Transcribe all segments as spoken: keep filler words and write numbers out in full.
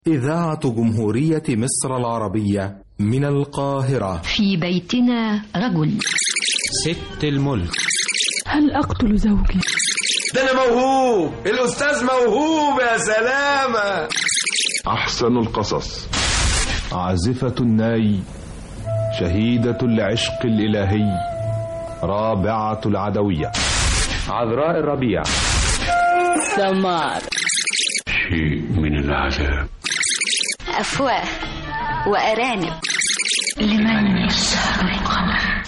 إذاعة جمهورية مصر العربية من القاهرة. في بيتنا رجل. ست الملك. هل أقتل زوجي؟ ده أنا موهوب، الأستاذ موهوب يا سلامة. أحسن القصص. عازفة الناي، شهيدة العشق الإلهي، رابعة العدوية، عذراء الربيع، سمار، شيء من العذاب، أفواه وأرانب، لمن يسهر القمر.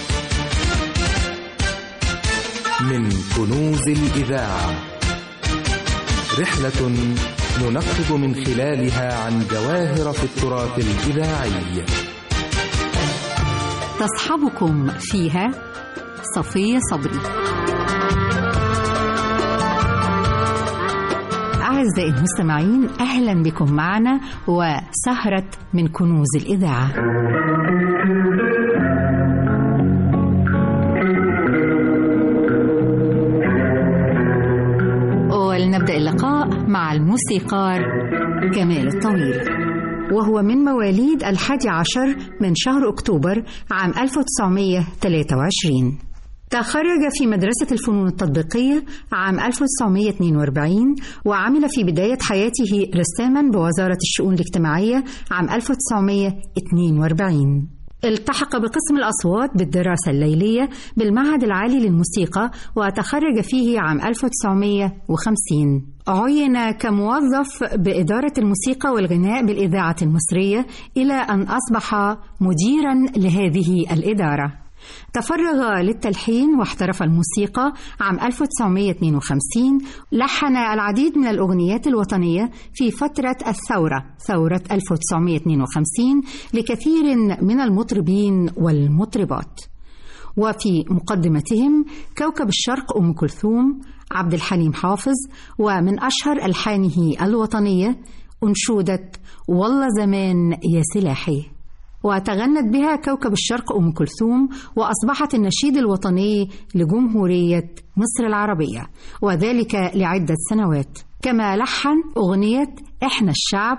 من كنوز الإذاعة، رحلة ننقب من خلالها عن جواهر في التراث الإذاعي. تصحبكم فيها صفية صبري. أعزائي المستمعين، أهلا بكم معنا وسهرة من كنوز الإذاعة. ولنبدأ اللقاء مع الموسيقار كمال الطويل، وهو من مواليد الحادي عشر من شهر أكتوبر عام ألف وتسعمائة وثلاثة وعشرين. تخرج في مدرسة الفنون التطبيقية عام ألف وتسعمائة واثنين وأربعين، وعمل في بداية حياته رساما بوزارة الشؤون الاجتماعية عام ألف وتسعمائة واثنين وأربعين. التحق بقسم الأصوات بالدراسة الليلية بالمعهد العالي للموسيقى، وتخرج فيه عام ألف وتسعمائة وخمسين. عين كموظف بإدارة الموسيقى والغناء بالإذاعة المصرية إلى أن أصبح مديرا لهذه الإدارة. تفرغ للتلحين واحترف الموسيقى عام ألف وتسعمائة واثنين وخمسين. لحن العديد من الأغنيات الوطنية في فترة الثورة، ثورة ألف وتسعمائة واثنين وخمسين، لكثير من المطربين والمطربات، وفي مقدمتهم كوكب الشرق أم كلثوم، عبد الحليم حافظ، ومن أشهر ألحانه الوطنية أنشودة والله زمان يا سلاحي، وتغنت بها كوكب الشرق أم كلثوم، وأصبحت النشيد الوطني لجمهورية مصر العربية، وذلك لعدة سنوات. كما لحن أغنية إحنا الشعب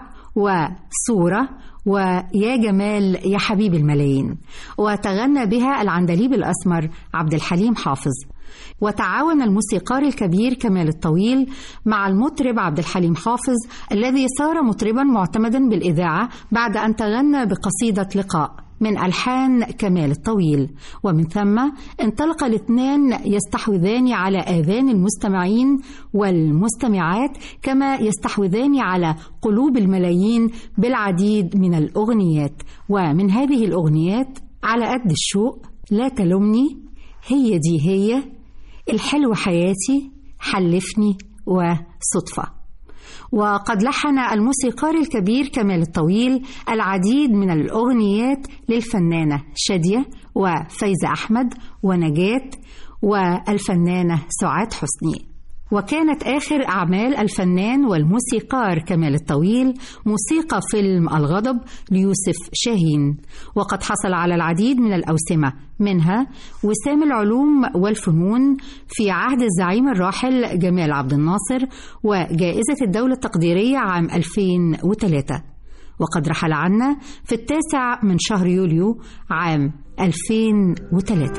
وصورة ويا جمال يا حبيب الملايين، وتغنى بها العندليب الأسمر عبد الحليم حافظ. وتعاون الموسيقار الكبير كمال الطويل مع المطرب عبد الحليم حافظ، الذي صار مطربا معتمدا بالإذاعة بعد أن تغنى بقصيدة لقاء من ألحان كمال الطويل، ومن ثم انطلق الاثنان يستحوذان على آذان المستمعين والمستمعات، كما يستحوذان على قلوب الملايين بالعديد من الأغنيات. ومن هذه الأغنيات على قد الشوق، لا تلومني، هي دي هي، الحلو حياتي، حلفني، وصدفة. وقد لحن الموسيقار الكبير كمال الطويل العديد من الأغنيات للفنانة شادية وفايزة أحمد ونجاة والفنانة سعاد حسني. وكانت آخر أعمال الفنان والموسيقار كمال الطويل موسيقى فيلم الغضب ليوسف شاهين، وقد حصل على العديد من الأوسمة، منها وسام العلوم والفنون في عهد الزعيم الراحل جمال عبد الناصر، وجائزة الدولة التقديرية عام ألفين وثلاثة. وقد رحل عنا في التاسع من شهر يوليو عام ألفين وثلاثة.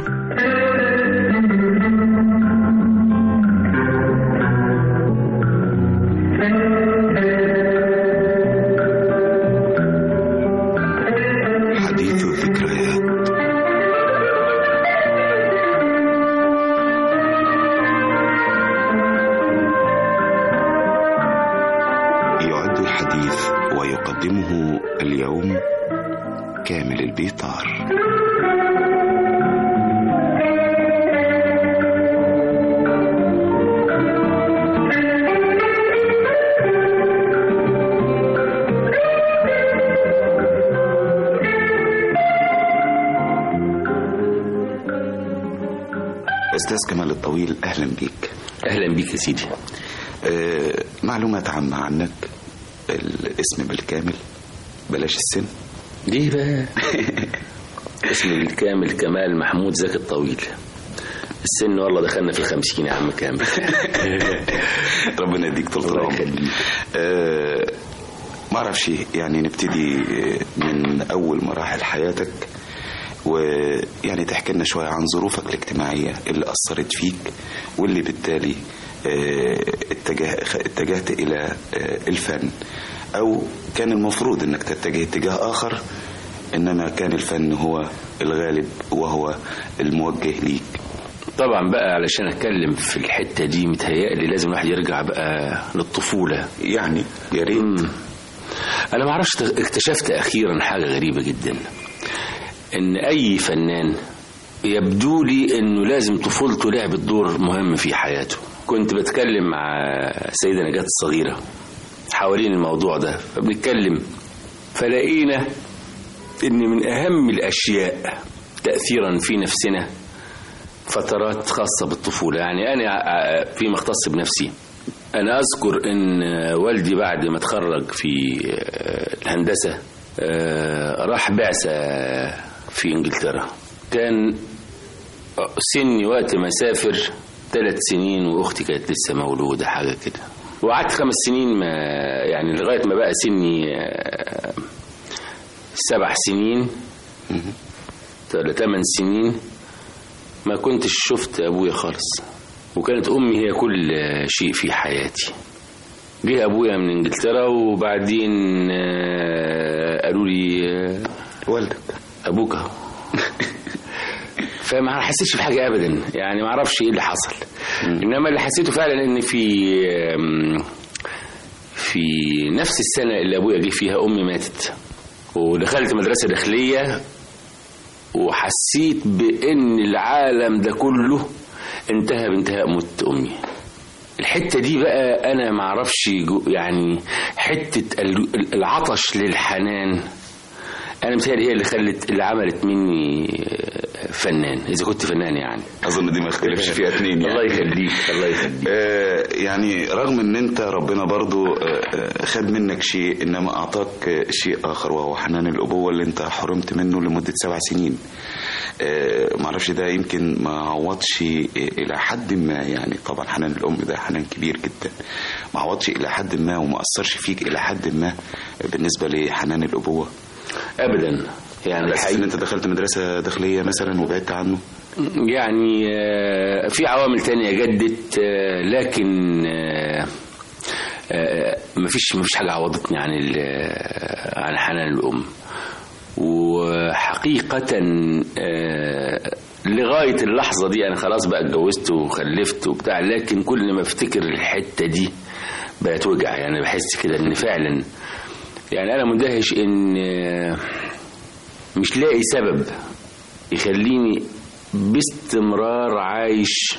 حديث الذكريات. يعد الحديث ويقدمه اليوم كامل البيطار. أستاذ كمال الطويل، أهلا بيك. أهلا بيك يا سيدي. أه معلومات عامة عنك، الاسم بالكامل، بلاش السن. ليه بقى؟ اسمي بالكامل كمال محمود زكي الطويل. السن والله دخلنا في الخمسين يا عم كامل. ربنا يديك طول العمر. أه ما اعرفش يعني نبتدي من اول مراحل حياتك، ويعني تحكي لنا شويه عن ظروفك الاجتماعيه اللي اثرت فيك واللي بالتالي اتجه اتجهت الى الفن، او كان المفروض انك تتجه اتجاه اخر انما كان الفن هو الغالب وهو الموجه ليك. طبعا بقى علشان اتكلم في الحته دي متهيألي لازم الواحد يرجع بقى للطفوله. يعني يا ريت. انا ما اعرفش، اكتشفت اخيرا حاجه غريبه جدا، ان اي فنان يبدو لي انه لازم طفولته لعبت دور مهم في حياته. كنت بتكلم مع السيده نجاة الصغيره حوالين الموضوع ده، فبنتكلم فلاقينا ان من اهم الاشياء تاثيرا في نفسنا فترات خاصه بالطفوله. يعني انا فيما اختص بنفسي، انا اذكر ان والدي بعد ما اتخرج في الهندسه راح بعثه في انجلترا. كان سني وقت ما سافر ثلاث سنين واختي كانت لسه مولوده حاجه كده، وقعدت خمس سنين ما يعني لغايه ما بقى سني سبع سنين ولا ثمان سنين ما كنتش شفت ابويا خالص، وكانت امي هي كل شيء في حياتي. جه ابويا من انجلترا وبعدين قالوا لي والدك ابوك فما حسيتش بحاجه ابدا، يعني ما اعرفش ايه اللي حصل. انما اللي حسيته فعلا ان في في نفس السنه اللي ابويا جه فيها امي ماتت، ودخلت مدرسه داخليه وحسيت بان العالم ده كله انتهى بانتهاء موت امي. الحته دي بقى انا ما اعرفش، يعني حته العطش للحنان انا متهيألي هي اللي خلت اللي عملت مني فنان، اذا كنت فنان يعني. اظن دي ما اختلفش فيها اتنين يعني. الله يخليك الله يخليك. آه يعني رغم ان انت ربنا برضو آه خد منك شيء انما اعطاك شيء اخر، وهو حنان الابوه اللي انت حرمت منه لمده سبع سنين. آه ما اعرفش ده يمكن ما عوضش الى حد ما، يعني طبعا حنان الام ده حنان كبير جدا، ما عوضش الى حد ما وما اثرش فيك الى حد ما بالنسبه لحنان الابوه ابدا. يعني بس ان انت دخلت مدرسه داخليه مثلا وبعدت عنه، يعني في عوامل تانية جدت، لكن مفيش مفيش حاجه عوضتني عن عن حنان الام. وحقيقه لغايه اللحظه دي انا خلاص بقى اتجوزت وخلفت وبتاع، لكن كل ما افتكر الحته دي بقت وجع. يعني بحس كده ان فعلا يعني انا مندهش ان مش لاقي سبب يخليني باستمرار عايش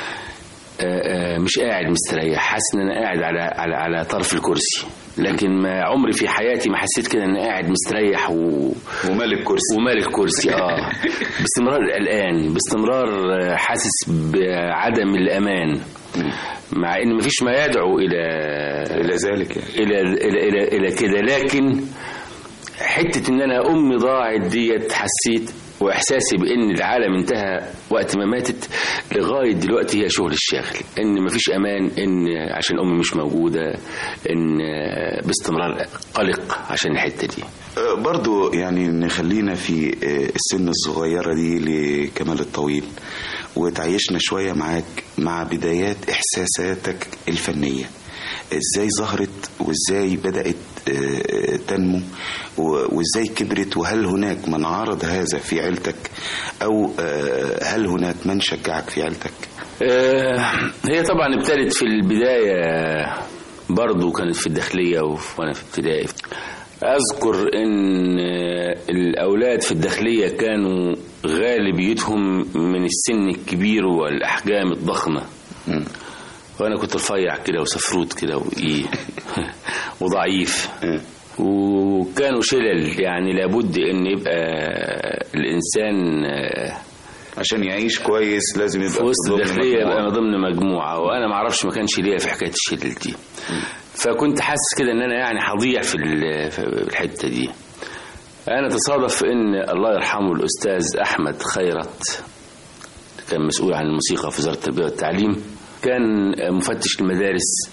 مش قاعد مستريح، حاسس ان انا قاعد على على على طرف الكرسي، لكن ما عمري في حياتي ما حسيت كده ان قاعد مستريح و... ومالك كرسي ومالك كرسي اه باستمرار قلقان، باستمرار حاسس بعدم الامان، مع ان مفيش ما يدعو الى الى ذلك يعني. الى الى الى, إلى كده. لكن حته ان انا امي ضاعت ديت حسيت، واحساسي بان العالم انتهى وقت ما ماتت لغايه دلوقتي هي شغل الشاغل، ان مفيش امان، ان عشان امي مش موجوده، ان باستمرار قلق عشان الحته دي. برضو يعني نخلينا في السن الصغيره دي لكمال الطويل وتعيشنا شويه معاك مع بدايات احساساتك الفنيه، ازاي ظهرت وازاي بدأت تنمو وازاي كبرت، وهل هناك من عارض هذا في عيلتك او هل هناك من شجعك في عيلتك؟ هي طبعا ابتدت في البداية برضو كانت في الداخلية وانا في ابتدائي. اذكر ان الاولاد في الداخلية كانوا غالبيتهم من السن الكبير والاحجام الضخمة، م. وانا كنت رفيع كده وسفروت كده وايه وضعيف، وكانوا شلل، يعني لابد ان يبقى الانسان عشان يعيش كويس لازم يبقى في وسط الداخليه، يبقى ضمن مجموعه، وانا ما اعرفش ما كانش ليا في حكايه الشلل دي. فكنت حاسس كده ان انا يعني هضيع في الحته دي. انا تصادف ان الله يرحمه الاستاذ احمد خيرت كان مسؤول عن الموسيقى في وزاره التربيه والتعليم، كان مفتش المدارس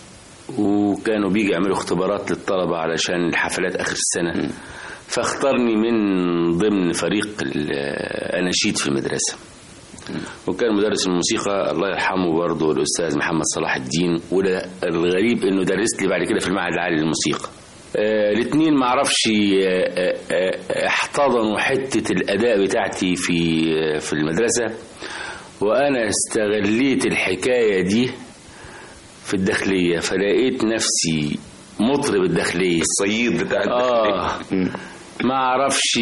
وكانوا بيجي يعملوا اختبارات للطلبة علشان الحفلات آخر السنة. فاختارني من ضمن فريق الأناشيد في المدرسة. وكان مدرس الموسيقى الله يرحمه برضه الأستاذ محمد صلاح الدين، وده الغريب إنه درس لي بعد كده في المعهد العالي للموسيقى. آه الاثنين معرفش آه آه احتضنوا حتة الأداء بتاعتي في آه في المدرسة، وأنا استغليت الحكاية دي في الداخلية، فلقيت نفسي مطرب الداخلية، الصيد بتاع الداخلية. آه ما اعرفش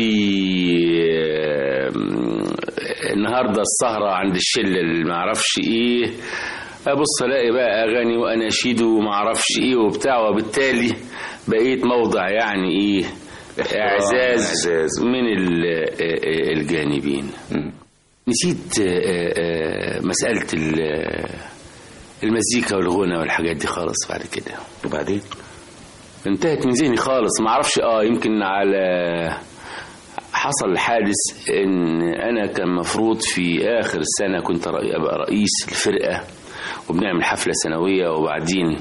النهارده السهرة عند الشلة اللي ما اعرفش ايه، ابص الاقي بقى اغاني واناشيد وما اعرفش ايه وبتاع، وبالتالي بقيت موضع يعني ايه اعزاز من الجانبين. نسيت مسألة المزيكا والغنى والحاجات دي خالص بعد كده، وبعدين انتهت من ذهني خالص. ما اعرفش اه يمكن على حصل حادث ان انا كان مفروض في اخر السنة كنت ابقى رئيس الفرقة وبنعمل حفلة سنوية، وبعدين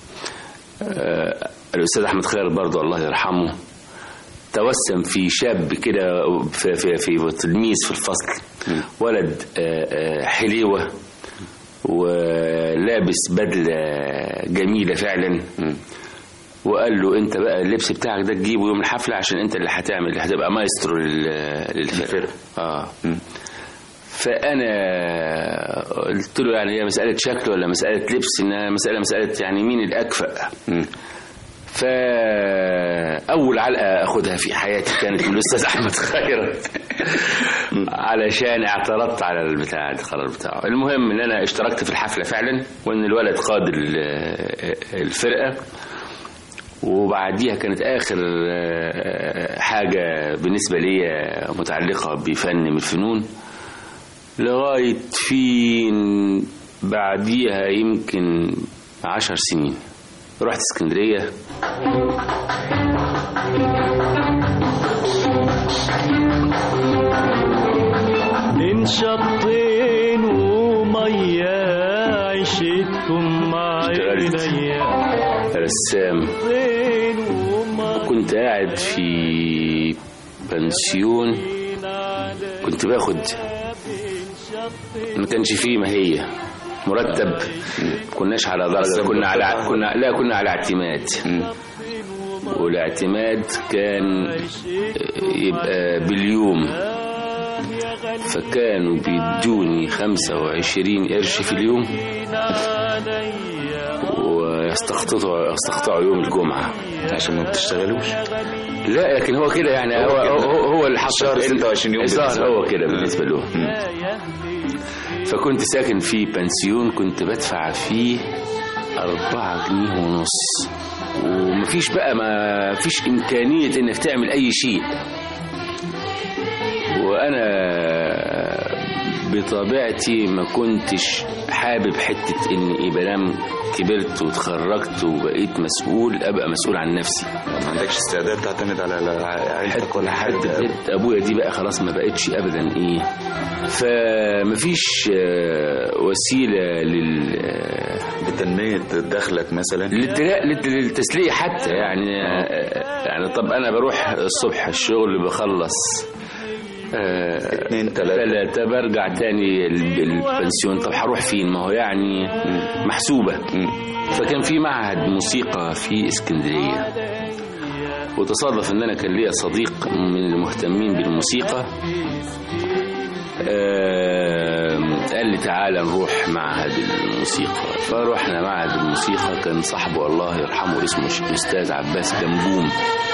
آه الاستاذ احمد خير برضو الله يرحمه توسم في شاب كده في, في, في تلميذ في الفصل، ولد آه آه حليوة ولابس بدلة جميلة فعلا، وقال له انت بقى اللبس بتاعك ده تجيبه يوم الحفلة عشان انت اللي هتعمل اللي هتبقى مايسترو للفرقة. اه فانا قلت له يعني هي مسألة شكل ولا مسألة لبس؟ انها مسألة مسألة يعني مين الاكفأ. فاول علقة اخدها في حياتي كانت من الاستاذ احمد خيرت علشان اعترضت على البتاع القرار بتاعه. المهم ان انا اشتركت في الحفلة فعلا، وان الولد قاد الفرقة، وبعديها كانت آخر حاجة بالنسبة لي متعلقة بفن من الفنون، لغاية فين بعديها يمكن عشر سنين رحت اسكندرية. من شطين ومية عشتكم مع عينيا رسام، كنت قاعد في بنسيون، كنت باخد ما كانش فيه ما هي مرتب، كناش على درجة، كنا على كنا لا كنا على اعتماد، والاعتماد كان يبقى باليوم، فكانوا بيدوني خمسة وعشرين قرش في اليوم، ويستقطعوا يستقطعوا يوم الجمعة عشان ما بتشتغلوش. لا لكن هو كده يعني هو هو, هو اللي حصل شهر ستة وعشرين يوم هو كده بالنسبة له. فكنت ساكن في بنسيون كنت بدفع فيه أربعة جنيه ونص، ومفيش بقى ما فيش إمكانية إنك تعمل أي شيء. وأنا بطبيعتي ما كنتش حابب حتة إني إيه بنام كبرت وتخرجت وبقيت مسؤول أبقى مسؤول عن نفسي. ما عندكش استعداد تعتمد على عيلتك ولا حد؟ أبويا دي بقى خلاص ما بقتش أبدا إيه، فمفيش وسيلة لل لتنمية دخلك مثلا، للتسلية حتى يعني. يعني طب أنا بروح الصبح الشغل بخلص اثنين ثلاثة برجع تاني البنسيون، طب هروح فين؟ ما هو يعني محسوبة. فكان في معهد موسيقى في اسكندرية، وتصادف ان انا كان ليا صديق من المهتمين بالموسيقى، قال لي تعالى نروح معهد الموسيقى. فروحنا معهد الموسيقى، كان صاحبه الله يرحمه اسمه الأستاذ عباس جنبوم،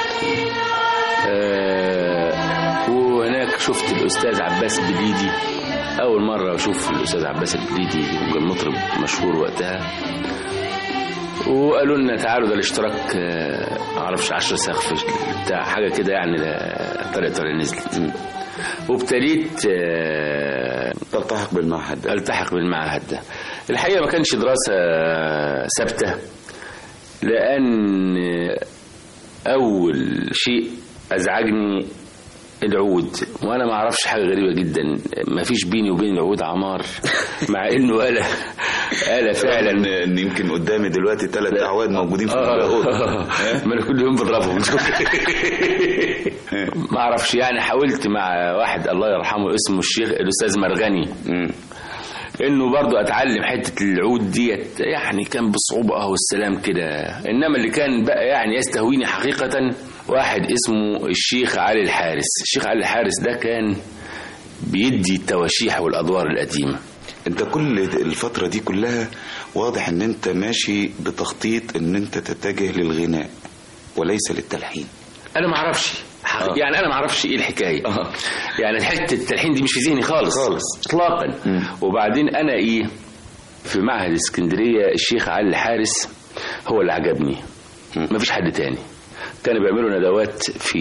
وهناك شفت الأستاذ عباس بليدي أول مرة أشوف الأستاذ عباس البليدي، كان مطرب مشهور وقتها. وقالوا لنا تعالوا ده الاشتراك معرفش عشرة سقف بتاع حاجة كده يعني، طريقة طريقة نزلت، وابتديت تلتحق بالمعهد ده. التحق بالمعهد ده. الحقيقة ما كانش دراسة ثابتة، لأن أول شيء أزعجني العود، وانا ما اعرفش حاجه غريبه جدا، ما فيش بيني وبين العود عمار، مع انه ولا انا فعلا ان يمكن قدامي دلوقتي ثلاث اعواد موجودين في الاوضه. ما انا كل يوم بضربهم. ما اعرفش يعني. حاولت مع واحد الله يرحمه اسمه الشيخ الاستاذ مرغني انه برضو اتعلم حته العود ديت، يعني كان بصعوبه اه والسلام كده. انما اللي كان بقى يعني يستهويني حقيقه واحد اسمه الشيخ علي الحارس. الشيخ علي الحارس ده كان بيدي التواشيح والادوار القديمه. انت كل الفتره دي كلها واضح ان انت ماشي بتخطيط ان انت تتجه للغناء وليس للتلحين. انا ما اعرفش آه. يعني انا ما اعرفش ايه الحكايه. آه. يعني حته التلحين دي مش في ذهني خالص خالص اطلاقا. وبعدين انا ايه في معهد اسكندريه الشيخ علي الحارس هو اللي عجبني، ما فيش حد تاني. كانوا بيعملوا ندوات في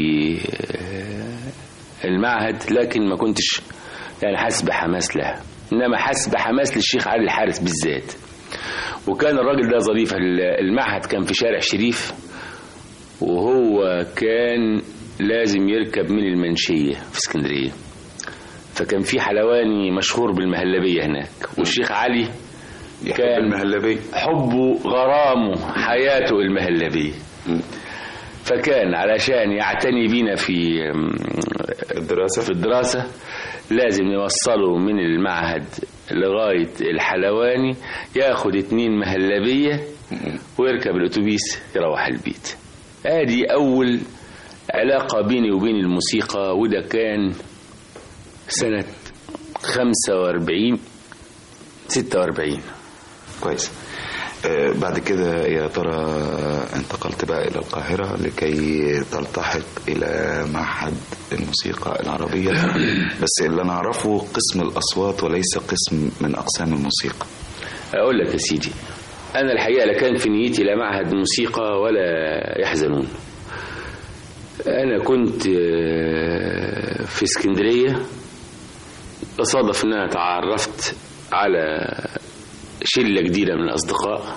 المعهد لكن ما كنتش يعني حاسس بحماس لها، انما حاسس بحماس للشيخ علي الحارس بالذات. وكان الراجل ده ظريف. المعهد كان في شارع شريف، وهو كان لازم يركب من المنشية في اسكندرية، فكان في حلواني مشهور بالمهلبية هناك، والشيخ علي كان المهلبية حبه غرامه حياته المهلبية. فكان علشان يعتني بينا في الدراسة في الدراسة لازم يوصله من المعهد لغاية الحلواني، ياخد اتنين مهلبية ويركب الاتوبيس يروح البيت. ادي اول علاقة بيني وبين الموسيقى، وده كان سنة خمسة واربعين ستة واربعين. كويس. آه بعد كده يا ترى انتقلت بقى إلى القاهرة لكي تلتحق إلى معهد الموسيقى العربية، بس اللي أنا أعرفه قسم الأصوات وليس قسم من أقسام الموسيقى. أقول لك يا سيدي، أنا الحقيقة لا كان في نيتي لا معهد موسيقى ولا يحزنون. أنا كنت في اسكندرية، أصادف أن أنا تعرفت على شلة جديدة من الأصدقاء،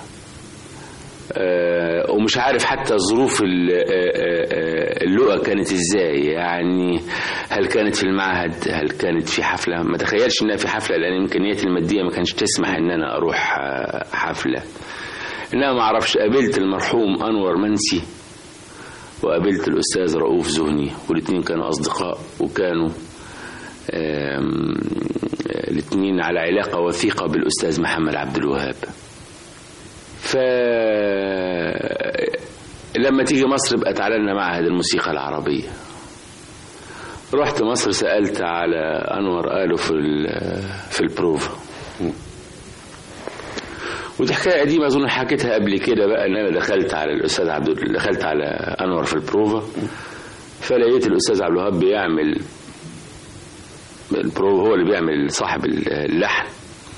أه ومش عارف حتى ظروف اللقاء كانت ازاي. يعني هل كانت في المعهد، هل كانت في حفلة؟ ما تخيلش انها في حفلة لان امكانياتي المادية ما كانش تسمح ان انا اروح حفلة. انما ما اعرفش، قابلت المرحوم انور منسي وقابلت الاستاذ رؤوف زهني، والاثنين كانوا اصدقاء وكانوا الاثنين على علاقة وثيقة بالأستاذ محمد عبد الوهاب. فلما تيجي مصر بقى تعالى لنا معهد الموسيقى العربية. رحت مصر سألت على أنور، قالوا في في البروفا. ودي حكاية قديمة أظن حكيتها قبل كده بقى، إن أنا دخلت على الأستاذ عبد دخلت على أنور في البروفا، فلقيت الأستاذ عبد الوهاب بيعمل البروفا، هو اللي بيعمل صاحب اللحن.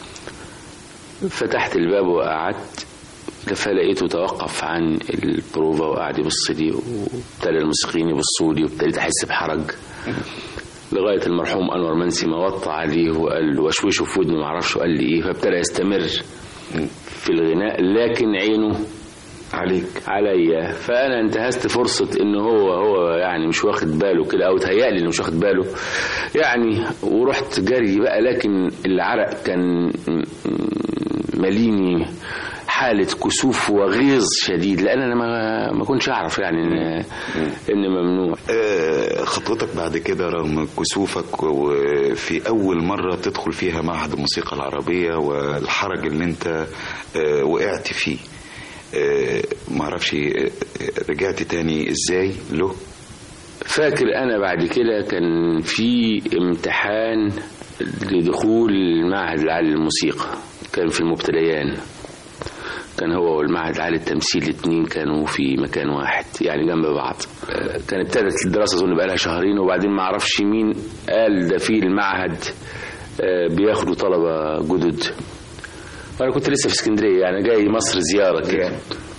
فتحت الباب وقعدت، فلقيته توقف عن البروفا وقعد يبص لي، وابتدى الموسيقيين يبصوا لي، وابتديت احس بحرج لغايه المرحوم انور منسي ما وطى عليه وقال له وشوشه في ودنه ما اعرفش قال لي ايه، فابتدى يستمر في الغناء لكن عينه عليك عليا. فانا انتهزت فرصه ان هو هو يعني مش واخد باله كده، او تهيألي انه مش واخد باله يعني، ورحت جري بقى. لكن العرق كان ماليني حالة كسوف وغيظ شديد، لأن أنا ما ما كنتش أعرف يعني إن إن ممنوع. خطوتك بعد كده رغم كسوفك، وفي أول مرة تدخل فيها معهد الموسيقى العربية والحرج اللي أنت وقعت فيه، ما أعرفش رجعت تاني إزاي له؟ فاكر أنا بعد كده كان في امتحان لدخول المعهد العالي للموسيقى، كان في المبتديان، كان هو والمعهد العالي للتمثيل الاثنين كانوا في مكان واحد يعني جنب بعض. كان ابتدت الدراسة أظن بقى لها شهرين، وبعدين ما اعرفش مين قال ده في المعهد بياخدوا طلبة جدد، وأنا كنت لسه في اسكندرية يعني جاي مصر زيارة كده.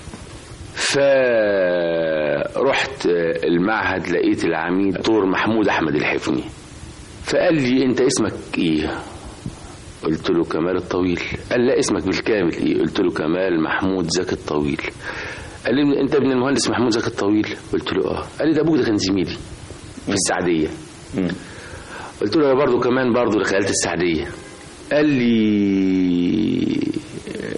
فرحت المعهد لقيت العميد دكتور محمود أحمد الحفني، فقال لي أنت اسمك إيه؟ قلت له كمال الطويل. قال لا اسمك بالكامل ايه؟ قلت له كمال محمود زكي الطويل. قال لي انت ابن المهندس محمود زكي الطويل؟ قلت له اه. قال لي ده ابوك ده كان زميلي في السعديه. قلت له انا برضه كمان برضه دخلت السعديه. قال لي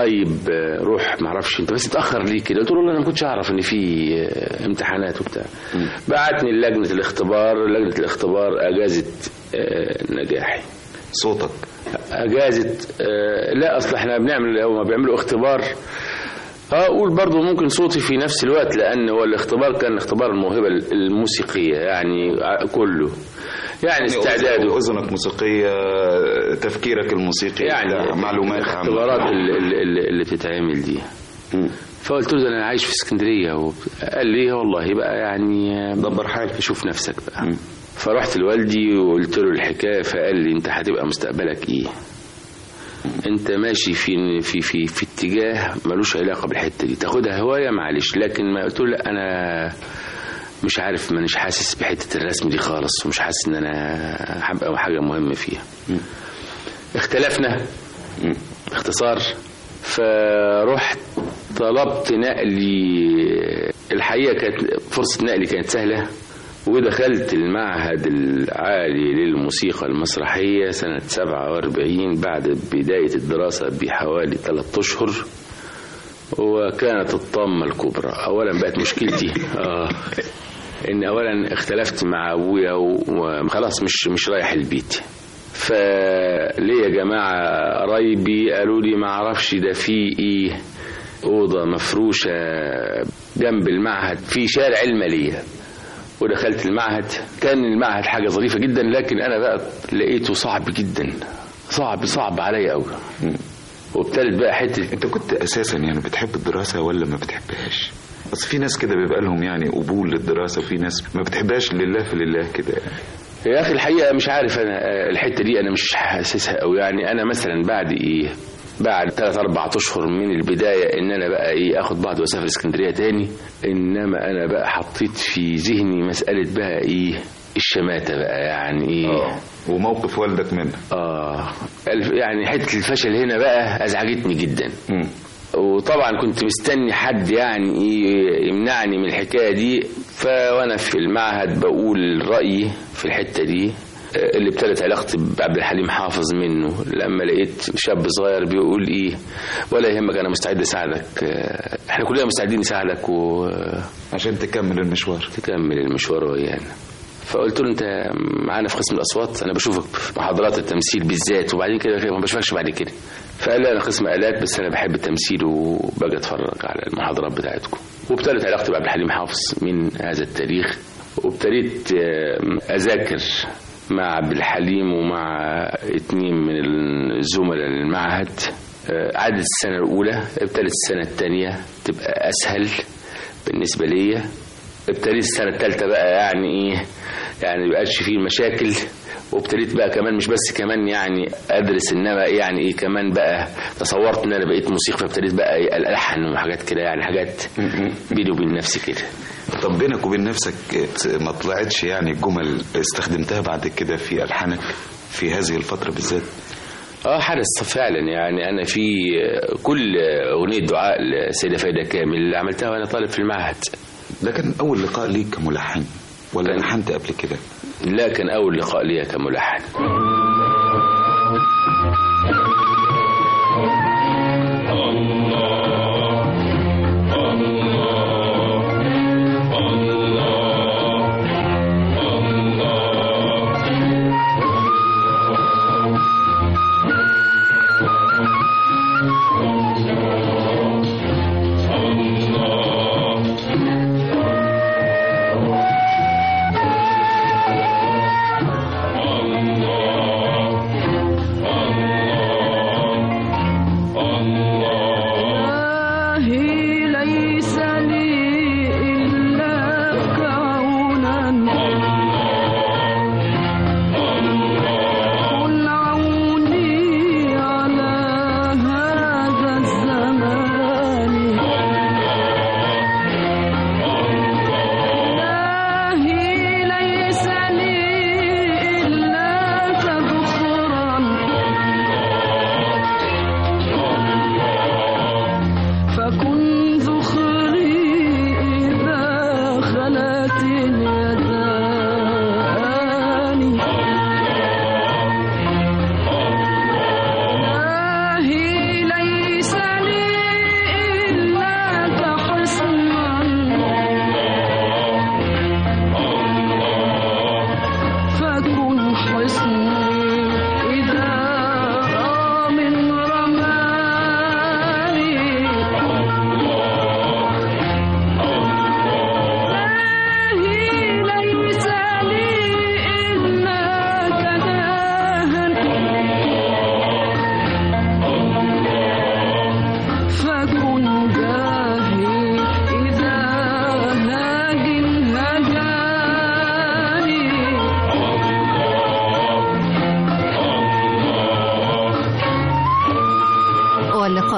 طيب روح ما اعرفش انت بس اتاخر ليه كده. قلت له انا ما كنتش اعرف ان في امتحانات وبتاع. بعتني لجنه الاختبار، لجنه الاختبار اجازت نجاحي. صوتك اجازت لا اصل احنا بنعمل هم بيعملوا اختبار اقول برضو ممكن صوتي في نفس الوقت، لان هو الاختبار كان اختبار الموهبه الموسيقيه يعني كله يعني استعداده، اذنك موسيقيه، تفكيرك الموسيقي يعني معلومات الاختبارات اللي, اللي بتتعمل دي. م. فقلت له انا عايش في اسكندريه وقال لي والله بقى يعني دبر حالك شوف نفسك بقى. م. فرحت لوالدي وقلت له الحكايه، فقال لي انت هتبقى مستقبلك ايه؟ انت ماشي في في في في اتجاه ملوش علاقه بالحته دي، تاخدها هوايه معلش، لكن ما قلت له لا انا مش عارف مانيش حاسس بحته الرسم دي خالص، ومش حاسس ان انا هبقى حاجه مهمه فيها. م. اختلفنا م. باختصار. فرحت طلبت نقلي، الحقيقه كانت فرصه نقلي كانت سهله، ودخلت المعهد العالي للموسيقى المسرحية سنة سبعة واربعين بعد بداية الدراسة بحوالي ثلاثة أشهر. وكانت الطامة الكبرى. أولا بقت مشكلتي آه إن أولا اختلفت مع أبويا وخلاص مش مش رايح البيت. فليه يا جماعة قرايبي قالوا لي ما أعرفش ده في إيه أوضة مفروشة جنب المعهد في شارع المالية. ودخلت المعهد، كان المعهد حاجة ظريفة جدا، لكن أنا بقى لقيته صعب جدا، صعب صعب عليا قوي. وابتدت بقى حتة. أنت كنت أساسا يعني بتحب الدراسة ولا ما بتحبهاش؟ بس في ناس كده بيبقى لهم يعني قبول للدراسة، وفي ناس ما بتحبهاش لله في لله كده. يا أخي الحقيقة مش عارف أنا الحتة دي أنا مش حاسسها قوي. يعني أنا مثلا بعد إيه بعد ثلاث أربع أشهر من البداية إن أنا بقى إيه آخد بعض وأسافر اسكندرية تاني، إنما أنا بقى حطيت في ذهني مسألة بقى إيه الشماتة بقى يعني إيه. آه. وموقف والدك منه آه يعني حتة الفشل هنا بقى أزعجتني جدا. م. وطبعا كنت مستني حد يعني إيه يمنعني من الحكاية دي. فوأنا في المعهد بقول رأيي في الحتة دي اللي ابتدت علاقتي بعبد الحليم حافظ منه، لما لقيت شاب صغير بيقول ايه ولا يهمك انا مستعد اساعدك، احنا كلنا مستعدين نساعدك و... عشان تكمل المشوار تكمل المشوار ويانا. فقلت له انت معانا في قسم الاصوات، انا بشوفك في محاضرات التمثيل بالذات وبعدين كده ما بشوفكش بعد كده. فقال لي انا قسم آلات بس انا بحب التمثيل وباجي اتفرج على المحاضرات بتاعتكم. وابتدت علاقتي بعبد الحليم حافظ من هذا التاريخ، وابتديت اذاكر مع عبد الحليم ومع اتنين من الزملاء المعهد. عدت السنة الأولى، ابتدت السنة الثانية تبقى أسهل بالنسبة لي. ابتديت السنة الثالثة بقى يعني إيه يعني مبقاش فيه مشاكل. وابتديت بقى كمان مش بس كمان يعني أدرس، إنما يعني إيه كمان بقى تصورت إن أنا بقيت موسيقى، فابتديت بقى إيه ألحن وحاجات كده يعني حاجات بيني وبين نفسي كده. طب بينك وبين نفسك ما طلعتش يعني جمل استخدمتها بعد كده في ألحانك في هذه الفترة بالذات؟ اه حدث فعلا. يعني انا في كل اغنية دعاء لسيدة فايدة كامل اللي عملتها وانا طالب في المعهد. ده كان اول لقاء ليك كملحن ولا لحنت قبل كده؟ لا كان اول لقاء ليا كملحن. ليس لي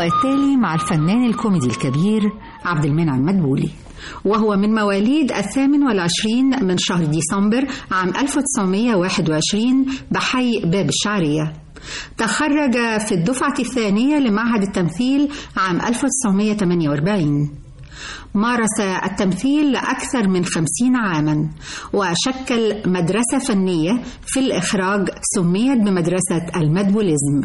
والتالي مع الفنان الكوميدي الكبير عبد المنعم مدبولي، وهو من مواليد الثامن والعشرين من شهر ديسمبر عام ألف وتسعمائة وواحد وعشرين بحي باب الشعرية. تخرج في الدفعة الثانية لمعهد التمثيل عام ألف وتسعمائة وثمانية وأربعين. مارس التمثيل أكثر من خمسين عاما، وشكل مدرسة فنية في الإخراج سميت بمدرسة المدبوليزم.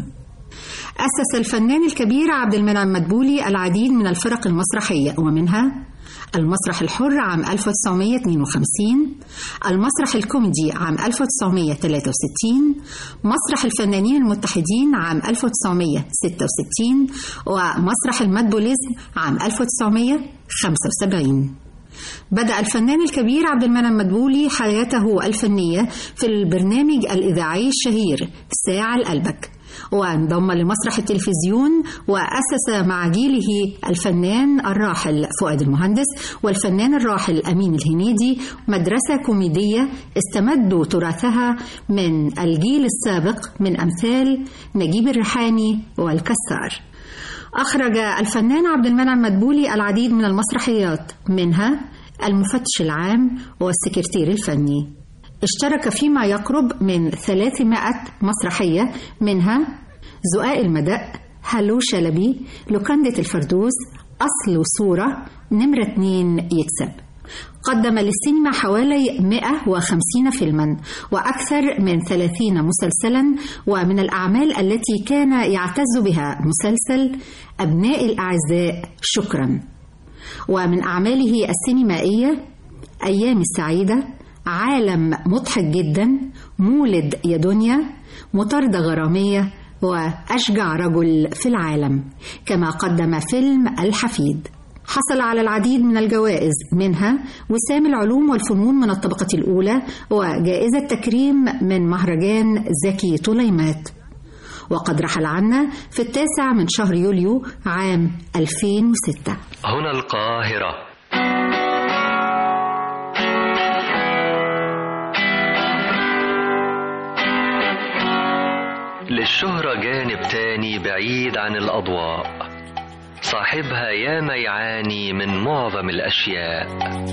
أسس الفنان الكبير عبد المنعم مدبولي العديد من الفرق المسرحية، ومنها المسرح الحر عام ألف وتسعمائة واثنين وخمسين، المسرح الكوميدي عام ألف وتسعمائة وثلاثة وستين، مسرح الفنانين المتحدين عام ألف وتسعمائة وستة وستين، ومسرح المدبوليزم عام ألف وتسعمائة وخمسة وسبعين. بدأ الفنان الكبير عبد المنعم مدبولي حياته الفنية في البرنامج الإذاعي الشهير ساعة لقلبك، وانضم لمسرح التلفزيون، وأسس مع جيله الفنان الراحل فؤاد المهندس والفنان الراحل أمين الهنيدي مدرسة كوميدية استمدوا تراثها من الجيل السابق من أمثال نجيب الريحاني والكسار. أخرج الفنان عبد المنعم مدبولي العديد من المسرحيات، منها المفتش العام والسكرتير الفني. اشترك فيما يقرب من ثلاثمائة مسرحية، منها زقاق المدق، هلو شلبي، لوكندة الفردوس، أصل وصورة، نمرة اتنين يكسب. قدم للسينما حوالي مئة وخمسين فيلما وأكثر من ثلاثين مسلسلا، ومن الأعمال التي كان يعتز بها مسلسل أبناء الأعزاء شكرا. ومن أعماله السينمائية أيام السعيدة، عالم مضحك جدا، مولد يا دنيا، مطاردة غرامية، وأشجع رجل في العالم، كما قدم فيلم الحفيد. حصل على العديد من الجوائز، منها وسام العلوم والفنون من الطبقة الأولى، وجائزة تكريم من مهرجان زكي طليمات. وقد رحل عنا في التاسع من شهر يوليو عام ألفين وستة. هنا القاهرة. للشهرة جانب تاني بعيد عن الأضواء، صاحبها ياما يعاني من معظم الأشياء.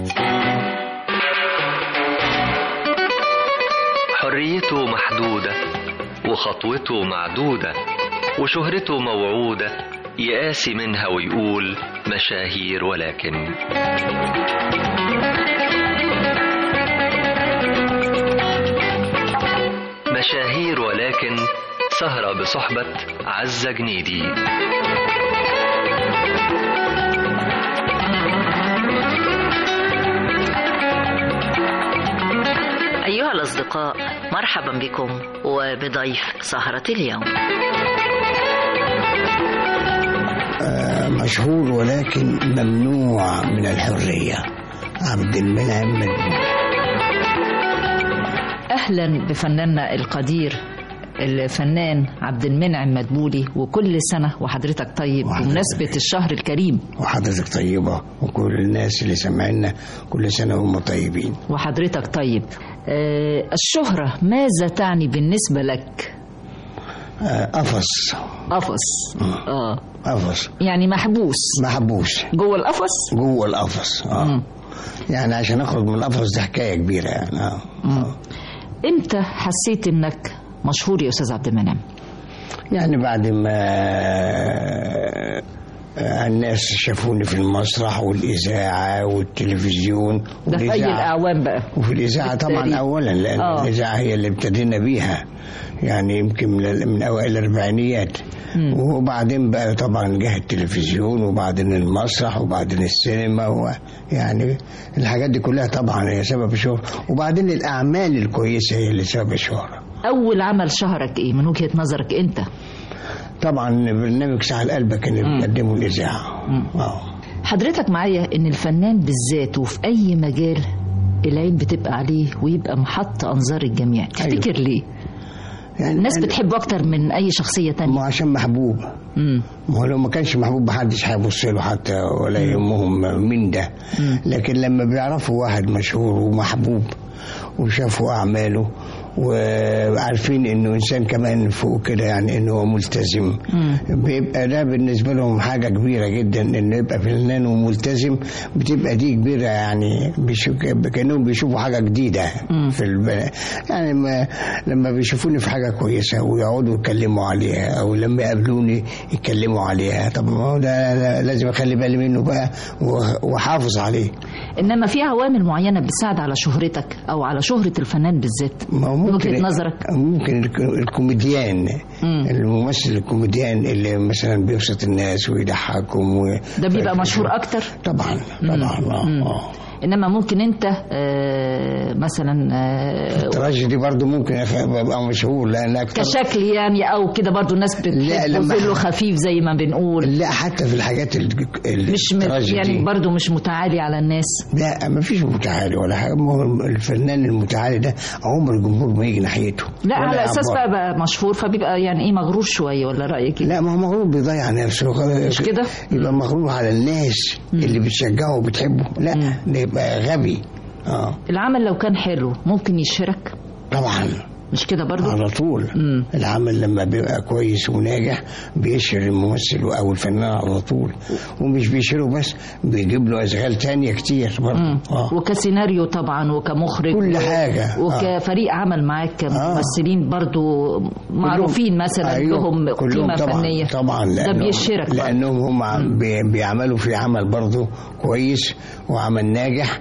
حريته محدودة وخطوته معدودة وشهرته موعودة، يقاسي منها ويقول مشاهير، ولكن مشاهير ولكن سهرة بصحبة عزة جنيدي. أيها الأصدقاء، مرحبا بكم وبضيف سهرة اليوم. آه مشهور ولكن ممنوع من الحرية، عبد المنعم مدبولي. أهلا بفناننا القدير الفنان عبد المنعم مدبولي، وكل سنة وحضرتك طيب بمناسبة الشهر الكريم. وحضرتك طيبة، وكل الناس اللي سمعنا كل سنة هم طيبين. وحضرتك طيب. آه الشهرة ماذا تعني بالنسبة لك؟ آه قفص. قفص. اه قفص يعني محبوس. محبوس جوه القفص. جوه القفص اه م. يعني عشان اخرج من القفص دي حكاية كبيرة يعني. اه امتى حسيت انك مشهور يا أستاذ عبد المنعم؟ يعني بعد ما الناس شافوني في المسرح والإذاعة والتلفزيون. ده في أي الأعوام بقى؟ وفي الإذاعة طبعا أولا، لأن أوه. الإذاعة هي اللي ابتدينا بيها، يعني يمكن من, من أوائل الأربعينيات. وبعدين بقى طبعا جه التلفزيون، وبعدين المسرح، وبعدين السينما، ويعني الحاجات دي كلها طبعا هي سبب الشهرة. وبعدين الأعمال الكويسة هي اللي سبب الشهرة. أول عمل شهرك إيه من وجهة نظرك أنت؟ طبعا برنامج ساعة لقلبك اللي بيقدمه الإذاعة. حضرتك معايا إن الفنان بالذات وفي أي مجال العين بتبقى عليه ويبقى محط أنظار الجميع. تفتكر أيوه. ليه؟ يعني الناس بتحبه أكتر من أي شخصية تانية. ما عشان محبوب. ما هو لو ما كانش محبوب محدش هيبص له حتى ولا يهمهم من ده. مم. لكن لما بيعرفوا واحد مشهور ومحبوب وشافوا أعماله وعارفين انه انسان كمان فوق كده، يعني انه هو ملتزم، بيبقى ده بالنسبه لهم حاجه كبيره جدا، انه يبقى فنان وملتزم، بتبقى دي كبيره، يعني كانهم بيشوفوا حاجه جديده في البناء. يعني ما لما بيشوفوني في حاجه كويسه ويقعدوا يتكلموا عليها، او لما يقابلوني يتكلموا عليها، طب ما هو ده لازم اخلي بالي منه بقى واحافظ عليه. انما في عوامل معينه بتساعد على شهرتك او على شهره الفنان بالذات من وجهه نظرك؟ ممكن الكوميديان، مم. الممثل الكوميديان اللي مثلا بيبسط الناس ويضحكهم و... ده بيبقى مشهور اكتر طبعا طبعا. اه اه انما ممكن انت آه مثلا آه التراجيدي برضو ممكن ابقى مشهور لانك كشكل يعني، او كده برضو الناس بتقول خفيف زي ما بنقول. لا حتى في الحاجات مش يعني برضو مش متعالي على الناس. لا ما فيش متعالي ولا حاجه. الفنان المتعالي ده عمر الجمهور ما يجي ناحيته. لا على اساس بقى, بقى مشهور فبيبقى يعني ايه مغرور شويه، ولا رايك ايه؟ لا ما هو مغرور بيضيع نفسه مش كده، يبقى مغرور على الناس مم. اللي بتشجعه وبتحبه. لا مم. ده يبقى غبي. اه العمل لو كان حلو ممكن يشهرك طبعا، مش كده برضو على طول. مم. العمل لما بيبقى كويس وناجح بيشهر الممثل او الفنان على طول، ومش بيشهره بس، بيجيب له اشغال تانية كتير برضو. آه. وكسيناريو طبعا وكمخرج كل حاجة، وكفريق آه. عمل معاك كممثلين آه. برضو معروفين مثلا أيوه. لهم قيمة طبعا. فنية طبعا ده بيشهرك لانهم هم بيعملوا في عمل برضو كويس وعمل ناجح،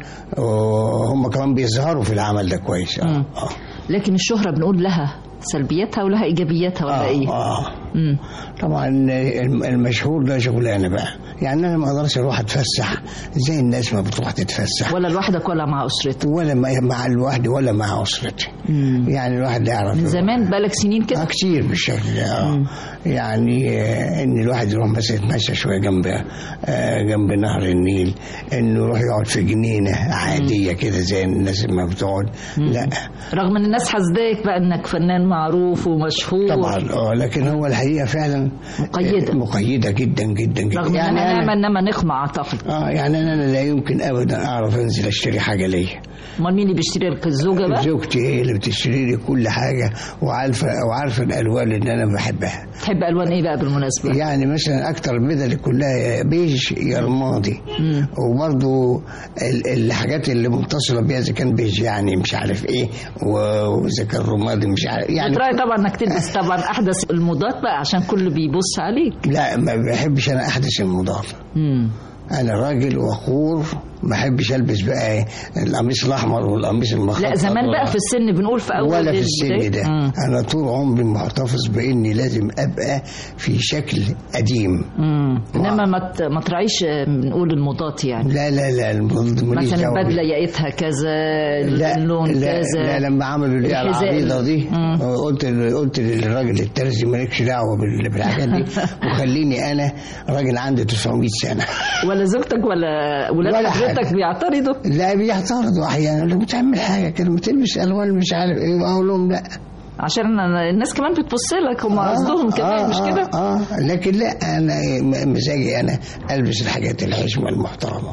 وهم كمان بيظهروا في العمل ده كويس. آه. آه. لكن الشهرة بنقول لها سلبياتها ولها إيجابياتها ولا آه إيه؟ آه. مم. طبعا المشهور ده شغلانة بقى، يعني أنا ما أقدرش أروح أتفسح زي الناس ما بتروح تتفسح، ولا لوحدك ولا مع أسرتك، ولا مع الواحد ولا مع أسرتي. مم. يعني الواحد يعرف من زمان بالك سنين كده؟ آه كتير بالشكل ده. آه. يعني آه إن الواحد يروح مثلا يتمشى شوية جنب آه جنب نهر النيل، إنه يروح يقعد في جنينة عادية كده زي الناس ما بتقعد. لا رغم إن الناس حاسداك بقى إنك فنان معروف ومشهور طبعا. اه لكن هو الحقيقه فعلا مقيده مقيده جدا جدا جدا. رغم يعني اننا نعمل انما نخمع اعتقد. اه يعني انا لا يمكن ابدا اعرف انزل اشتري حاجه ليا. امال مين اللي بيشتري لك؟ الزوجه بقى؟ زوجتي هي اللي بتشتري لي كل حاجه، وعارفه وعارفه الالوان اللي انا بحبها. تحب الوان ايه بقى بالمناسبه؟ يعني مثلا اكتر بدل كلها بيج يا رمادي، وبرضه الحاجات اللي متصله بيها اذا كان بيج يعني مش عارف ايه، واذا كان رمادي مش عارف يعني. بتراعي طبعا انك تلبس طبعا احدث الموضات بقى عشان كله بيبص عليك. لا ما بحبش انا احدث الموضات. امم انا راجل وقور، ما بحبش البس بقى القميص الاحمر والقميص المخطط. لا زمان بقى في السن بنقول في اول ولا في السن ده. مم. انا طول عمري محتفظ باني لازم ابقى في شكل قديم. امم انما ما ما تراعيش بنقول الموضات يعني. لا لا لا الموضات ماليش مثلا البدله يقيتها كذا، اللون لا كذا. لا لما عملوا لي العريضه دي مم. قلت قلت للراجل الترزي مالكش دعوه بالحاجات دي وخليني انا راجل عندي تسعمية سنه. ولا زوجتك ولا ولاد حضرتك بيعترضوا؟ لا بيعترضوا احيانا، لو بتعمل حاجه كده ما تلبس الوان مش عارف ايه، اقول لهم لا عشان الناس كمان بتبص لك، هم قصدهم آه كمان آه مش كده. اه لكن لا انا مزاجي انا البس الحاجات الحشمه المحترمه.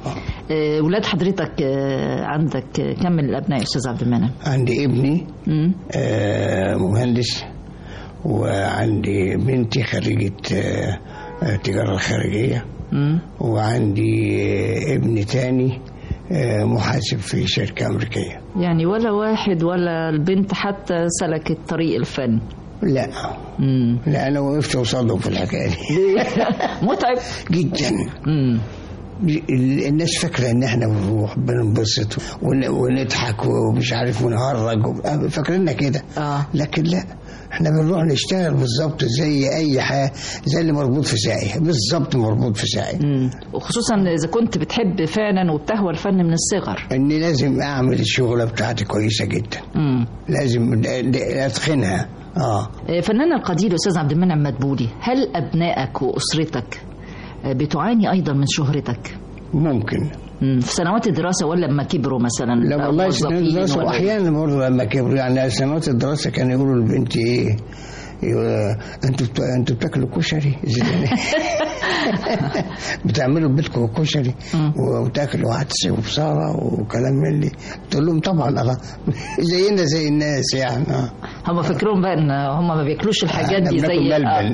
آه ولاد حضرتك آه عندك كم من الابناء يا استاذ عبد المنعم؟ عندي ابني آه مهندس، وعندي بنتي خريجه آه تجاره خارجيه، مم. وعندي ابن تاني محاسب في شركة أمريكية. يعني ولا واحد ولا البنت حتى سلكت طريق الفن؟ لا مم. لا أنا وقفت وصلهم في الحكاية دي. متعب جدا. مم. الناس فاكرة ان احنا بنروح بننبسط ونضحك ومش عارف ونهرج فاكريننا كده. آه. لكن لا احنا بنروح نشتغل بالظبط زي اي حاجه، زي اللي مربوط في ساقي بالظبط، مربوط في ساقي. وخصوصا اذا كنت بتحب فعلا وبتهوى الفن من الصغر. اني لازم اعمل الشغله بتاعتي كويسه جدا. مم. لازم اتقنها. اه فنان القدير استاذ عبد المنعم مدبولي، هل ابنائك واسرتك بتعاني ايضا من شهرتك؟ ممكن في سنوات الدراسة ولا لما كبروا مثلا؟ لا والله سنوات الدراسة، وأحيانا برضه لما كبروا. يعني سنوات الدراسة كانوا يقولوا لبنتي إيه انتوا انتوا بتاكلوا كشري بتعملوا بيتكم كشري وتاكلوا عدس وبصاره وكلام من اللي تقول لهم طبعا الله زينا زي الناس يعني. هم فكرهم بقى ان هم ما بياكلوش الحاجات دي زي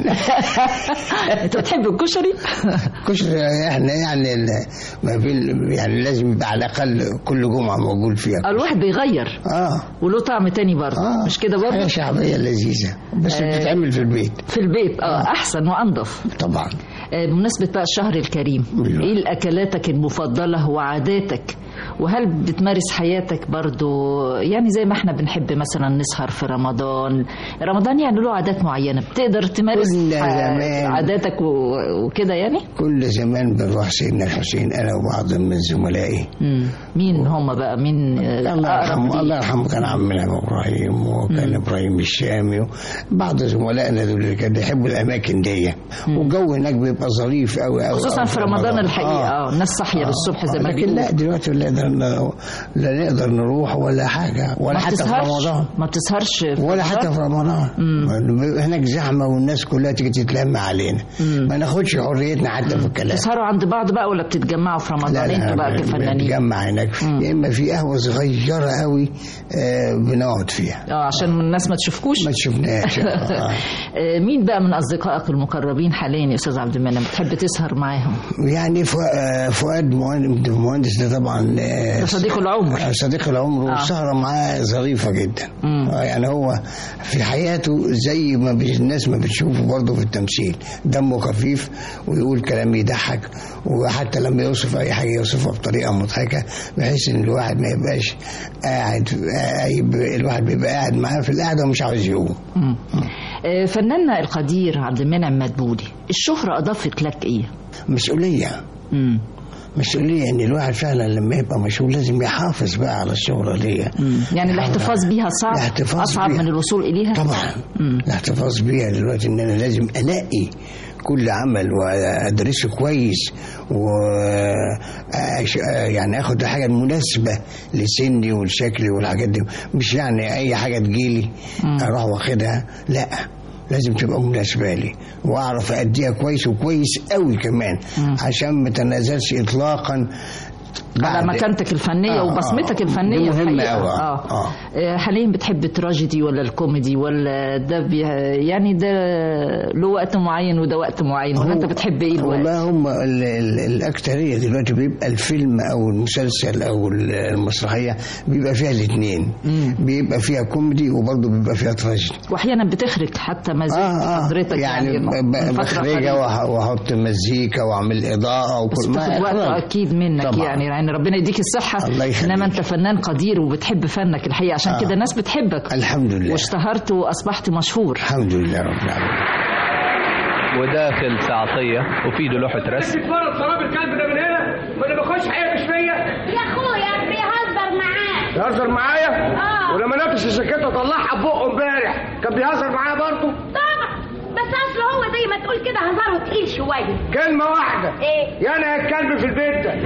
انت بتحب الكشري؟ كشري احنا يعني ما في يعني لازم يبقى على الاقل كل جمعه موجود فيها. الواحد بيغير اه وله طعم تاني برضه آه. مش كده برضه؟ حاجه شعبيه لذيذه بس آه بتتعمل في البيت. في البيت اه, آه. احسن وانضف طبعا. آه بمناسبه بقى الشهر الكريم مليون. ايه الاكلاتك المفضله وعاداتك وهل بتمارس حياتك برضو يعني زي ما احنا بنحب مثلا نسهر في رمضان رمضان يعني له عادات معينة بتقدر تمارس عاداتك وكده يعني؟ كل زمان بنروح سيدنا الحسين أنا وبعض من زملائي. مين هم بقى مين؟ الله يرحمه الله يرحمه كان عمنا إبراهيم وكان مم. إبراهيم الشامي بعض زملائنا دول اللي كانوا يحبوا الأماكن دي والجو هناك بيبقى ظريف أوي أوي خصوصا في رمضان, رمضان الحقيقة اه الناس صاحية آه. بالصبح زي ما لكن لا دلوقتي لا لا نقدر نروح ولا حاجة ولا حتى في رمضان ما بتسهرش في ولا حتى في رمضان هناك زحمة والناس كلها تيجي تتلم علينا مم. ما ناخدش حريتنا حتى في الكلام. تسهروا عند بعض بقى ولا بتتجمعوا في رمضان انتوا بقى كفنانين؟ بنتجمع هناك يا اما في قهوة صغيرة قوي آه بنقعد فيها اه عشان الناس ما تشوفكوش ما تشوفناش آه. مين بقى من اصدقائك المقربين حاليا يا استاذ عبد المنعم بتحب تسهر معاهم؟ يعني فؤاد مهندس ده طبعا صديق العمر صديق العمر والسهرة معاه ظريفة جدا مم. يعني هو في حياته زي ما الناس ما بتشوفه برضه في التمثيل دمه خفيف ويقول كلام يضحك وحتى لما يوصف أي حاجة يوصفها بطريقة مضحكة بحيث إن الواحد ما يبقاش قاعد الواحد بيبقى قاعد معاه في القعدة ومش عاوز يقوم. فناننا القدير عبد المنعم مدبولي الشهرة أضافت لك إيه؟ مسؤولية. مم. مسؤولية ان الواحد فعلا لما يبقى مشهور لازم يحافظ بقى على الشهرة دي يعني الاحتفاظ بيها صعب اصعب بيها. من الوصول اليها طبعا مم. الاحتفاظ بيها دلوقتي ان انا لازم انقي كل عمل وادرسه كويس و يعني اخد الحاجه المناسبه لسني ولشكلي والحاجات دي مش يعني اي حاجه تجيلي اروح واخدها لا لازم تبقى مناسبة لي واعرف اديها كويس وكويس قوي كمان مم. عشان ما تنازلش اطلاقا على مكانتك الفنيه آه وبصمتك آه الفنيه مهمه قوي آه. آه. آه. حاليا بتحب التراجيدي ولا الكوميدي ولا ده بي يعني ده له وقت معين وده وقت معين ولا انت بتحب ايه الوقت؟ والله هم الاكتريه دلوقتي بيبقى الفيلم او المسلسل او المسرحيه بيبقى فيها الاثنين بيبقى فيها كوميدي وبرضه بيبقى فيها تراجيدي واحيانا بتخرج حتى مزيكا آه آه حضرتك يعني, يعني بخرجها واحط مزيكا واعمل اضاءه وكل ما بتاخد وقت اكيد منك طبعا. يعني يعني ربنا يديك الصحة انما انت فنان قدير وبتحب فنك الحقيقة عشان آه. كده الناس بتحبك الحمد لله واشتهرت واصبحت مشهور الحمد لله رب العالمين. وداخل في عطية وفي له لوحة رسم بتتفرج صراب الكلب ده من هنا ولا بخش حقيقة مش فيا يا اخويا بيهزر معاك بيهزر معايا اه ولما نفس الجاكيته طلعها ببقه امبارح كان بيهزر معايا برضه طبعا بس اصل هو زي ما تقول كده هزاره تقيل شويه كلمه واحده ايه يا انا يا الكلب في البيت ده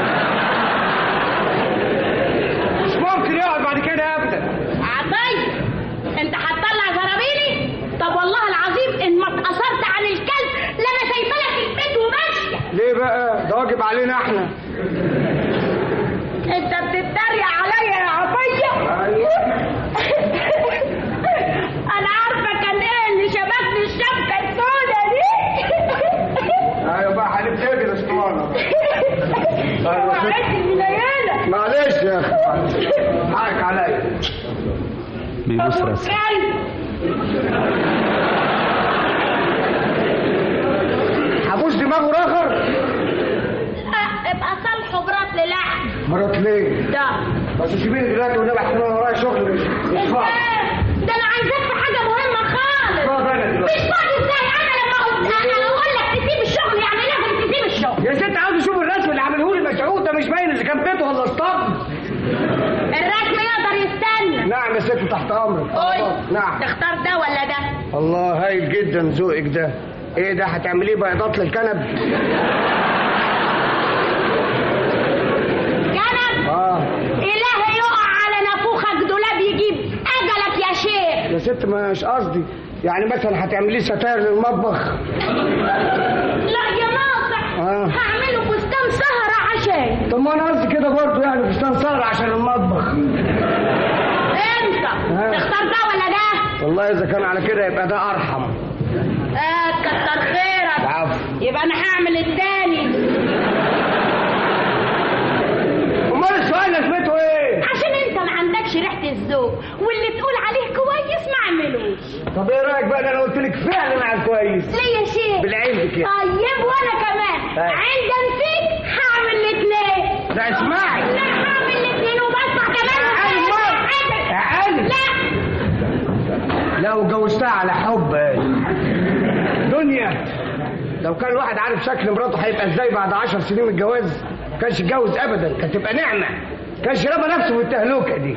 مش ممكن يقعد بعد كده ابدا. عطيه انت هتطلع زرابيلي طب والله العظيم ان ما اتأثرت عن الكلب لما سايبه لك البيت وماشيه. ليه بقى ده واجب علينا احنا. انت بتتريق عليا يا عطيه. انا عارفه كان ايه اللي شبكني الشبكه السوداء دي. ايوه بقى هنبتدي الاسطوانه. معلش يا اخي حقك عليا بيبص راسك هبوس دماغه راخر ابقى صالحه برات للحم مرات ليه؟ ده بس سيبيني دلوقتي والنبي احسن انا ورايا شغل مش مش فاضي ده انا عايزاك في حاجه مهمه خالص فاضي انا دلوقتي مش فاضي ازاي انا لما اقول لك تسيب الشغل يعني لازم تسيب الشغل يا ست عاوز اشوف الرسم اللي عمله لي مسعود ده مش باين اذا كان بيته ولا اسطبل الرسم يقدر يستنى نعم يا ست تحت امرك نعم تختار ده ولا ده الله هايل جدا ذوقك ده ايه ده هتعمليه بيضات للكنب كنب اه الهي يقع على نافوخك دولاب يجيب اجلك يا شيخ يا ست مش قصدي يعني مثلا هتعملي ستاير للمطبخ؟ لا يا ناصح، آه. هعمله فستان سهرة عشان. طب ما انا قصدي كده برضه، يعني فستان سهرة عشان المطبخ. انت آه. تختار ده ولا ده؟ والله اذا كان على كده يبقى ده ارحم. اه كتر خيرك. عفو. يبقى انا هعمل التاني. امال السؤال لازمته ايه؟ عشان انت ما عندكش ريحة الذوق، واللي تقول عليه كويس ما اعملوش. طب ايه رايك بقى؟ انا قلت لك فعلا على كويس. ليه يا شيخ؟ بالعين كده. طيب وانا كمان عند نسيت هعمل الاثنين. لا اسمعي. لا هعمل الاثنين وبسمع كمان. عقل. لا لا وجوزتها على حب دنيا. لو كان الواحد عارف شكل مراته هيبقى ازاي بعد عشر سنين من الجواز ما كانش اتجوز ابدا، كانت تبقى نعمه، كانش رمى نفسه في التهلوكه دي.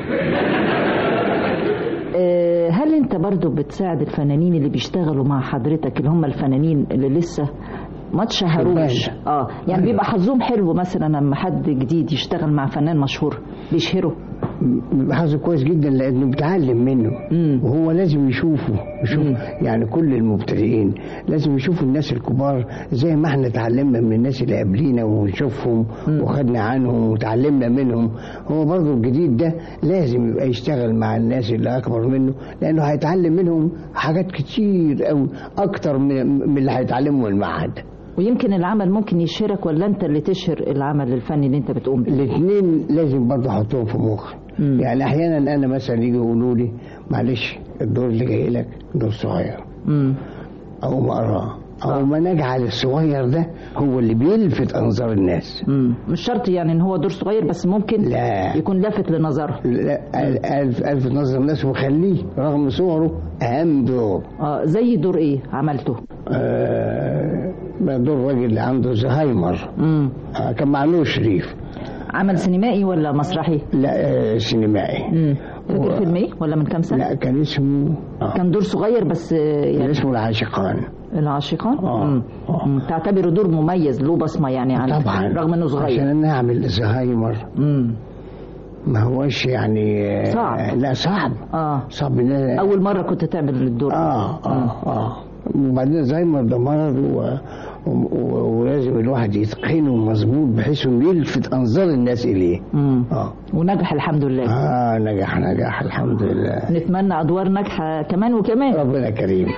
هل انت برضو بتساعد الفنانين اللي بيشتغلوا مع حضرتك، اللي هم الفنانين اللي لسه ما تشهروش؟ اه يعني بيبقى حظهم حلو مثلا لما حد جديد يشتغل مع فنان مشهور بيشهره؟ بيبقى حظه كويس جدا لانه بيتعلم منه. مم. وهو لازم يشوفه يشوف. مم. يعني كل المبتدئين لازم يشوفوا الناس الكبار زي ما احنا اتعلمنا من الناس اللي قبلينا ونشوفهم. مم. وخدنا عنهم وتعلمنا منهم. هو برضه الجديد ده لازم يبقى يشتغل مع الناس اللي اكبر منه لانه هيتعلم منهم حاجات كتير قوي اكتر من اللي هيتعلمه من المعهد. ويمكن العمل ممكن يشهرك ولا انت اللي تشهر العمل الفني اللي انت بتقوم بيه؟ الاثنين لازم برضه احطهم في مخي. يعني احيانا انا مثلا يجي يقولوا لي معلش الدور اللي جاي لك دور صغير، امم او ما اقراه او ما نجعل الصغير ده هو اللي بيلفت انظار الناس. امم مش شرط يعني ان هو دور صغير، بس ممكن لا يكون لافت لنظره. لا الف الفت نظر الناس وخليه رغم صغره اهم دور. اه زي دور ايه عملته؟ آه دور راجل عنده زهايمر. امم آه كان معلوم شريف. عمل سينمائي ولا مسرحي؟ لا آه سينمائي. امم فاكر و... فيلم ايه ولا من كام سنه؟ لا كان اسمه آه. كان دور صغير بس يعني كان اسمه العاشقان. العاشقان؟ اه, آه. تعتبره دور مميز له بصمه يعني عن طبعا رغم انه صغير. عشان انا اعمل زهايمر امم ما هوش يعني صعب. لا صعب. اه صعب. اول مره كنت تعمل الدور. اه اه اه وبعدين زهايمر ده مرض و... و... ولازم الواحد يتقنه مظبوط بحيث انه يلفت انظار الناس اليه. امم اه ونجح الحمد لله. اه نجح نجح الحمد لله. نتمنى ادوار ناجحه كمان وكمان. ربنا كريم.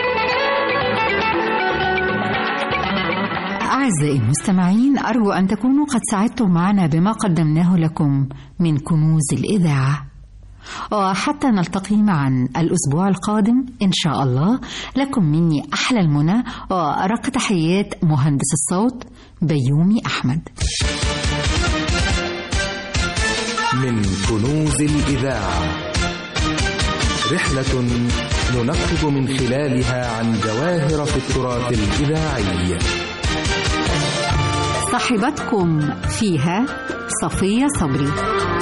أعزائي المستمعين، أرجو أن تكونوا قد سعدتم معنا بما قدمناه لكم من كنوز الإذاعة، وحتى نلتقي معا الأسبوع القادم إن شاء الله. لكم مني أحلى المنى وأرق تحيات مهندس الصوت بيومي أحمد. من كنوز الإذاعة، رحلة ننقب من خلالها عن جواهر في التراث الإذاعي. صاحبتكم فيها صفية صبري.